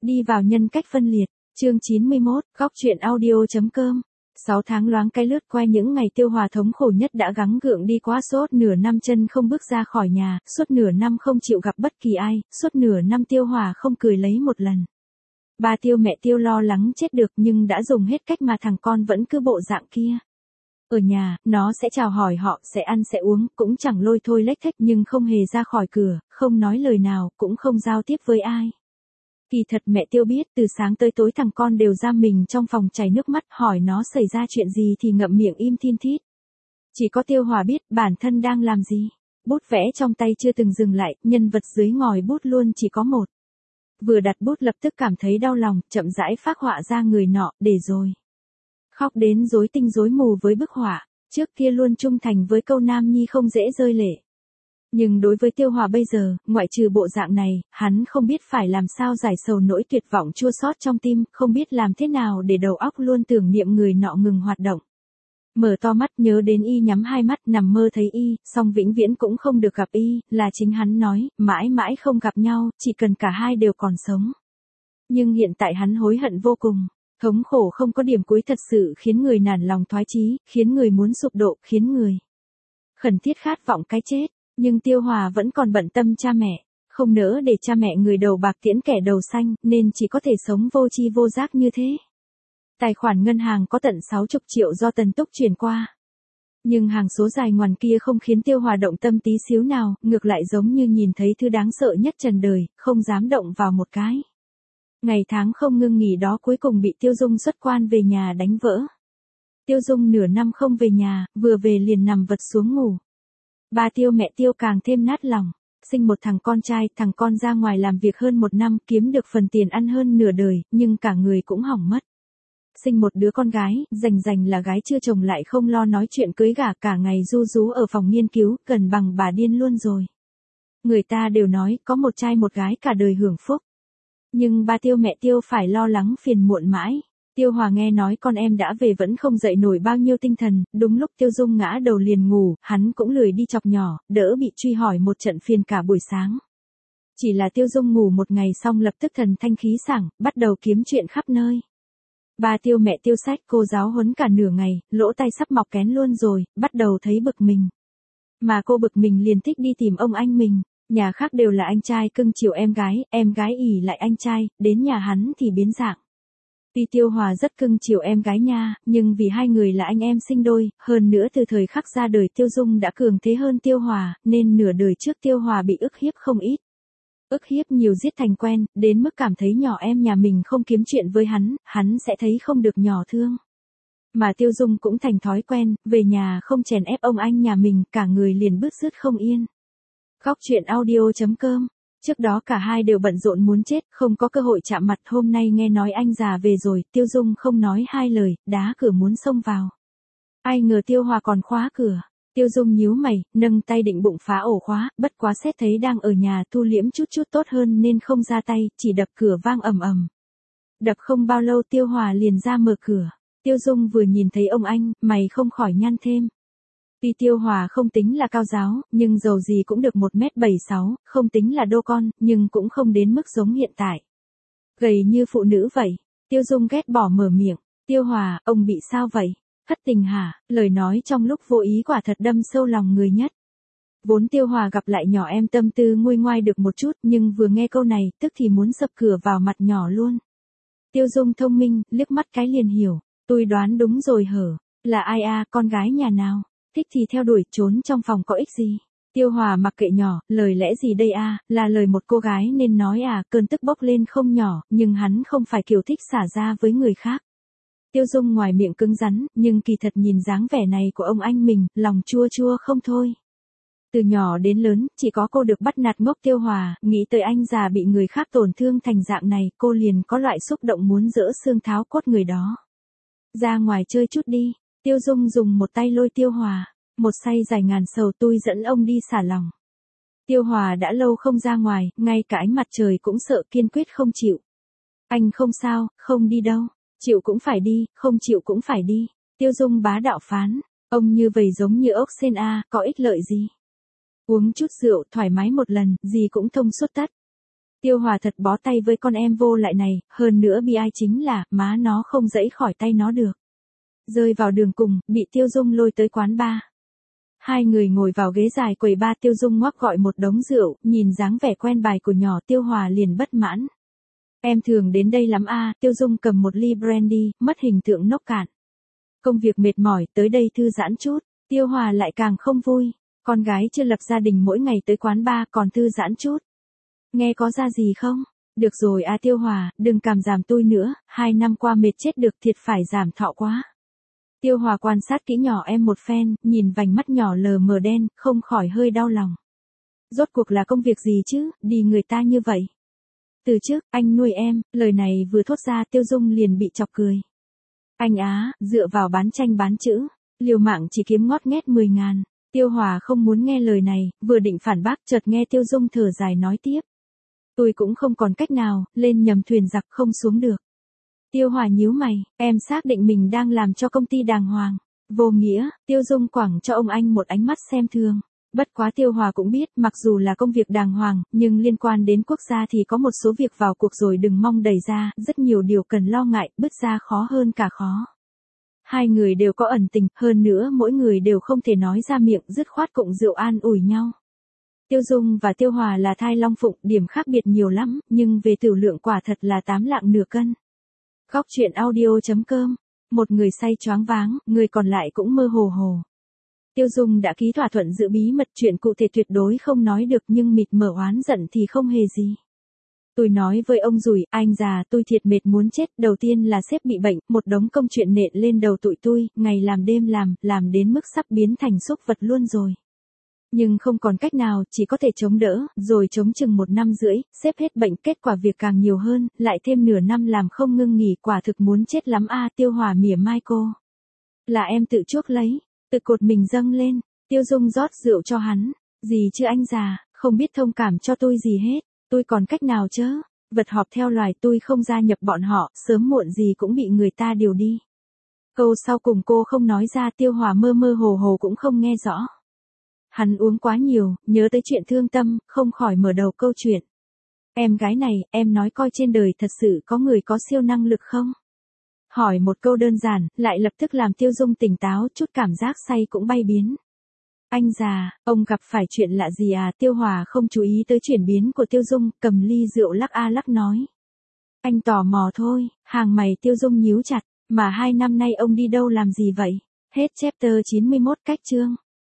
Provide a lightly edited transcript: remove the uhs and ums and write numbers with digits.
Đi vào nhân cách phân liệt, chương 91, góc truyện audio.com. 6 tháng loáng cái lướt qua, những ngày Tiêu Hòa thống khổ nhất đã gắng gượng đi qua. Suốt nửa năm chân không bước ra khỏi nhà, suốt nửa năm không chịu gặp bất kỳ ai, suốt nửa năm Tiêu Hòa không cười lấy một lần. Ba Tiêu mẹ Tiêu lo lắng chết được nhưng đã dùng hết cách mà thằng con vẫn cứ bộ dạng kia. Ở nhà, nó sẽ chào hỏi họ, sẽ ăn sẽ uống, cũng chẳng lôi thôi lếch thếch nhưng không hề ra khỏi cửa, không nói lời nào, cũng không giao tiếp với ai. Kỳ thật mẹ Tiêu biết từ sáng tới tối thằng con đều giam mình trong phòng chảy nước mắt, hỏi nó xảy ra chuyện gì thì ngậm miệng im thin thít. Chỉ có Tiêu Hòa biết bản thân đang làm gì. Bút vẽ trong tay chưa từng dừng lại, nhân vật dưới ngòi bút luôn chỉ có một. Vừa đặt bút lập tức cảm thấy đau lòng, chậm rãi phác họa ra người nọ, để rồi khóc đến rối tinh rối mù với bức họa. Trước kia luôn trung thành với câu Nam Nhi không dễ rơi lệ. Nhưng đối với Tiêu Hòa bây giờ, ngoại trừ bộ dạng này, hắn không biết phải làm sao giải sầu nỗi tuyệt vọng chua xót trong tim, không biết làm thế nào để đầu óc luôn tưởng niệm người nọ ngừng hoạt động. Mở to mắt nhớ đến y, nhắm hai mắt nằm mơ thấy y, song vĩnh viễn cũng không được gặp y, là chính hắn nói, mãi mãi không gặp nhau, chỉ cần cả hai đều còn sống. Nhưng hiện tại hắn hối hận vô cùng. Thống khổ không có điểm cuối thật sự khiến người nản lòng thoái chí, khiến người muốn sụp đổ, khiến người khẩn thiết khát vọng cái chết. Nhưng Tiêu Hòa vẫn còn bận tâm cha mẹ, không nỡ để cha mẹ người đầu bạc tiễn kẻ đầu xanh, nên chỉ có thể sống vô tri vô giác như thế. Tài khoản ngân hàng có tận 60 triệu do Tần Túc chuyển qua. Nhưng hàng số dài ngoằn kia không khiến Tiêu Hòa động tâm tí xíu nào, ngược lại giống như nhìn thấy thứ đáng sợ nhất trần đời, không dám động vào một cái. Ngày tháng không ngưng nghỉ đó cuối cùng bị Tiêu Dung xuất quan về nhà đánh vỡ. Tiêu Dung nửa năm không về nhà, vừa về liền nằm vật xuống ngủ. Ba Tiêu mẹ Tiêu càng thêm nát lòng, sinh một thằng con trai, thằng con ra ngoài làm việc hơn 1 năm, kiếm được phần tiền ăn hơn nửa đời, nhưng cả người cũng hỏng mất. Sinh một đứa con gái, rành là gái chưa chồng lại không lo nói chuyện cưới gả, cả ngày ru rú ở phòng nghiên cứu, gần bằng bà điên luôn rồi. Người ta đều nói, có một trai một gái cả đời hưởng phúc. Nhưng ba Tiêu mẹ Tiêu phải lo lắng phiền muộn mãi. Tiêu Hòa nghe nói con em đã về vẫn không dậy nổi bao nhiêu tinh thần, đúng lúc Tiêu Dung ngã đầu liền ngủ, hắn cũng lười đi chọc nhỏ, đỡ bị truy hỏi một trận phiền cả buổi sáng. Chỉ là Tiêu Dung ngủ một ngày xong lập tức thần thanh khí sảng, bắt đầu kiếm chuyện khắp nơi. Ba Tiêu mẹ Tiêu sách cô giáo huấn cả nửa ngày, lỗ tai sắp mọc kén luôn rồi, bắt đầu thấy bực mình. Mà cô bực mình liền thích đi tìm ông anh mình, nhà khác đều là anh trai cưng chiều em gái ỉ lại anh trai, đến nhà hắn thì biến dạng. Tuy Tiêu Hòa rất cưng chiều em gái nha, nhưng vì hai người là anh em sinh đôi, hơn nữa từ thời khắc ra đời Tiêu Dung đã cường thế hơn Tiêu Hòa, nên nửa đời trước Tiêu Hòa bị ức hiếp không ít. Ức hiếp nhiều giết thành quen, đến mức cảm thấy nhỏ em nhà mình không kiếm chuyện với hắn sẽ thấy không được nhỏ thương. Mà Tiêu Dung cũng thành thói quen, về nhà không chèn ép ông anh nhà mình, cả người liền bứt rứt không yên. Góc truyện audio.com. Trước đó cả hai đều bận rộn muốn chết, không có cơ hội chạm mặt, hôm nay nghe nói anh già về rồi, Tiêu Dung không nói hai lời, đá cửa muốn xông vào. Ai ngờ Tiêu Hòa còn khóa cửa. Tiêu Dung nhíu mày, nâng tay định bụng phá ổ khóa, bất quá xét thấy đang ở nhà thu liễm chút tốt hơn nên không ra tay, chỉ đập cửa vang ầm ầm. Đập không bao lâu Tiêu Hòa liền ra mở cửa. Tiêu Dung vừa nhìn thấy ông anh, mày không khỏi nhăn thêm. Tuy Tiêu Hòa không tính là cao giáo, nhưng dầu gì cũng được 1m76, không tính là đô con, nhưng cũng không đến mức giống hiện tại. Gầy như phụ nữ vậy. Tiêu Dung ghét bỏ mở miệng. Tiêu Hòa, ông bị sao vậy? Thất tình hả? Lời nói trong lúc vô ý quả thật đâm sâu lòng người nhất. Vốn Tiêu Hòa gặp lại nhỏ em tâm tư nguôi ngoai được một chút, nhưng vừa nghe câu này, tức thì muốn sập cửa vào mặt nhỏ luôn. Tiêu Dung thông minh, liếc mắt cái liền hiểu. Tôi đoán đúng rồi hở. Là ai à, con gái nhà nào? Thích thì theo đuổi, trốn trong phòng có ích gì? Tiêu Hòa mặc kệ nhỏ, lời lẽ gì đây à, là lời một cô gái nên nói à, cơn tức bốc lên không nhỏ, nhưng hắn không phải kiểu thích xả ra với người khác. Tiêu Dung ngoài miệng cứng rắn, nhưng kỳ thật nhìn dáng vẻ này của ông anh mình, lòng chua chua không thôi. Từ nhỏ đến lớn, chỉ có cô được bắt nạt ngốc Tiêu Hòa, nghĩ tới anh già bị người khác tổn thương thành dạng này, cô liền có loại xúc động muốn dỡ xương tháo cốt người đó. Ra ngoài chơi chút đi. Tiêu Dung dùng một tay lôi Tiêu Hòa, một say dài ngàn sầu, tôi dẫn ông đi xả lòng. Tiêu Hòa đã lâu không ra ngoài, ngay cả ánh mặt trời cũng sợ, kiên quyết không chịu. Anh không sao, không đi đâu, chịu cũng phải đi, không chịu cũng phải đi. Tiêu Dung bá đạo phán, ông như vậy giống như ốc sên a, có ích lợi gì? Uống chút rượu thoải mái một lần, gì cũng thông suốt tất. Tiêu Hòa thật bó tay với con em vô lại này, hơn nữa bi ai chính là, má nó không giãy khỏi tay nó được. Rơi vào đường cùng, bị Tiêu Dung lôi tới quán bar. Hai người ngồi vào ghế dài quầy bar, Tiêu Dung ngoắc gọi một đống rượu, nhìn dáng vẻ quen bài của nhỏ Tiêu Hòa liền bất mãn. Em thường đến đây lắm à, Tiêu Dung cầm một ly brandy, mất hình tượng nốc cạn. Công việc mệt mỏi, tới đây thư giãn chút. Tiêu Hòa lại càng không vui. Con gái chưa lập gia đình mỗi ngày tới quán bar còn thư giãn chút. Nghe có ra gì không? Được rồi à Tiêu Hòa, đừng cảm giảm tôi nữa, 2 năm qua mệt chết được thiệt phải giảm thọ quá. Tiêu Hòa quan sát kỹ nhỏ em một phen, nhìn vành mắt nhỏ lờ mờ đen, không khỏi hơi đau lòng. Rốt cuộc là công việc gì chứ, đi người ta như vậy. Từ trước, anh nuôi em, lời này vừa thốt ra Tiêu Dung liền bị chọc cười. Anh á, dựa vào bán tranh bán chữ, liều mạng chỉ kiếm ngót nghét 10.000. Tiêu Hòa không muốn nghe lời này, vừa định phản bác chợt nghe Tiêu Dung thở dài nói tiếp. Tôi cũng không còn cách nào, lên nhầm thuyền giặc không xuống được. Tiêu Hòa nhíu mày, em xác định mình đang làm cho công ty đàng hoàng. Vô nghĩa, Tiêu Dung quẳng cho ông anh một ánh mắt xem thường. Bất quá Tiêu Hòa cũng biết, mặc dù là công việc đàng hoàng, nhưng liên quan đến quốc gia thì có một số việc vào cuộc rồi đừng mong đẩy ra, rất nhiều điều cần lo ngại, bứt ra khó hơn cả khó. Hai người đều có ẩn tình, hơn nữa mỗi người đều không thể nói ra miệng, dứt khoát cụng rượu an ủi nhau. Tiêu Dung và Tiêu Hòa là thai long phụng, điểm khác biệt nhiều lắm, nhưng về tửu lượng quả thật là 8 lạng nửa cân. Góc truyện audio.com. Một người say choáng váng, người còn lại cũng mơ hồ hồ. Tiêu Dung đã ký thỏa thuận giữ bí mật, chuyện cụ thể tuyệt đối không nói được, nhưng mịt mờ oán giận thì không hề gì. Tôi nói với ông Rủi, anh già tôi thiệt mệt muốn chết, đầu tiên là sếp bị bệnh, một đống công chuyện nện lên đầu tụi tôi, ngày làm đêm làm đến mức sắp biến thành súc vật luôn rồi. Nhưng không còn cách nào, chỉ có thể chống đỡ, rồi chống chừng 1 năm rưỡi, sếp hết bệnh, kết quả việc càng nhiều hơn, lại thêm nửa năm làm không ngưng nghỉ, quả thực muốn chết lắm a. Tiêu Hòa mỉa mai cô. Là em tự chuốc lấy, tự cột mình dâng lên. Tiêu Dung rót rượu cho hắn. Gì chứ anh già, không biết thông cảm cho tôi gì hết, tôi còn cách nào chớ, vật họp theo loài tôi không gia nhập bọn họ, sớm muộn gì cũng bị người ta điều đi. Câu sau cùng cô không nói ra, Tiêu Hòa mơ mơ hồ hồ cũng không nghe rõ. Hắn uống quá nhiều, nhớ tới chuyện thương tâm, không khỏi mở đầu câu chuyện. Em gái này, em nói coi trên đời thật sự có người có siêu năng lực không? Hỏi một câu đơn giản, lại lập tức làm Tiêu Dung tỉnh táo, chút cảm giác say cũng bay biến. Anh già, ông gặp phải chuyện lạ gì à? Tiêu Hòa không chú ý tới chuyển biến của Tiêu Dung, cầm ly rượu lắc a lắc nói. Anh tò mò thôi, hàng mày Tiêu Dung nhíu chặt, mà 2 năm nay ông đi đâu làm gì vậy? Hết chapter 91 cách chương.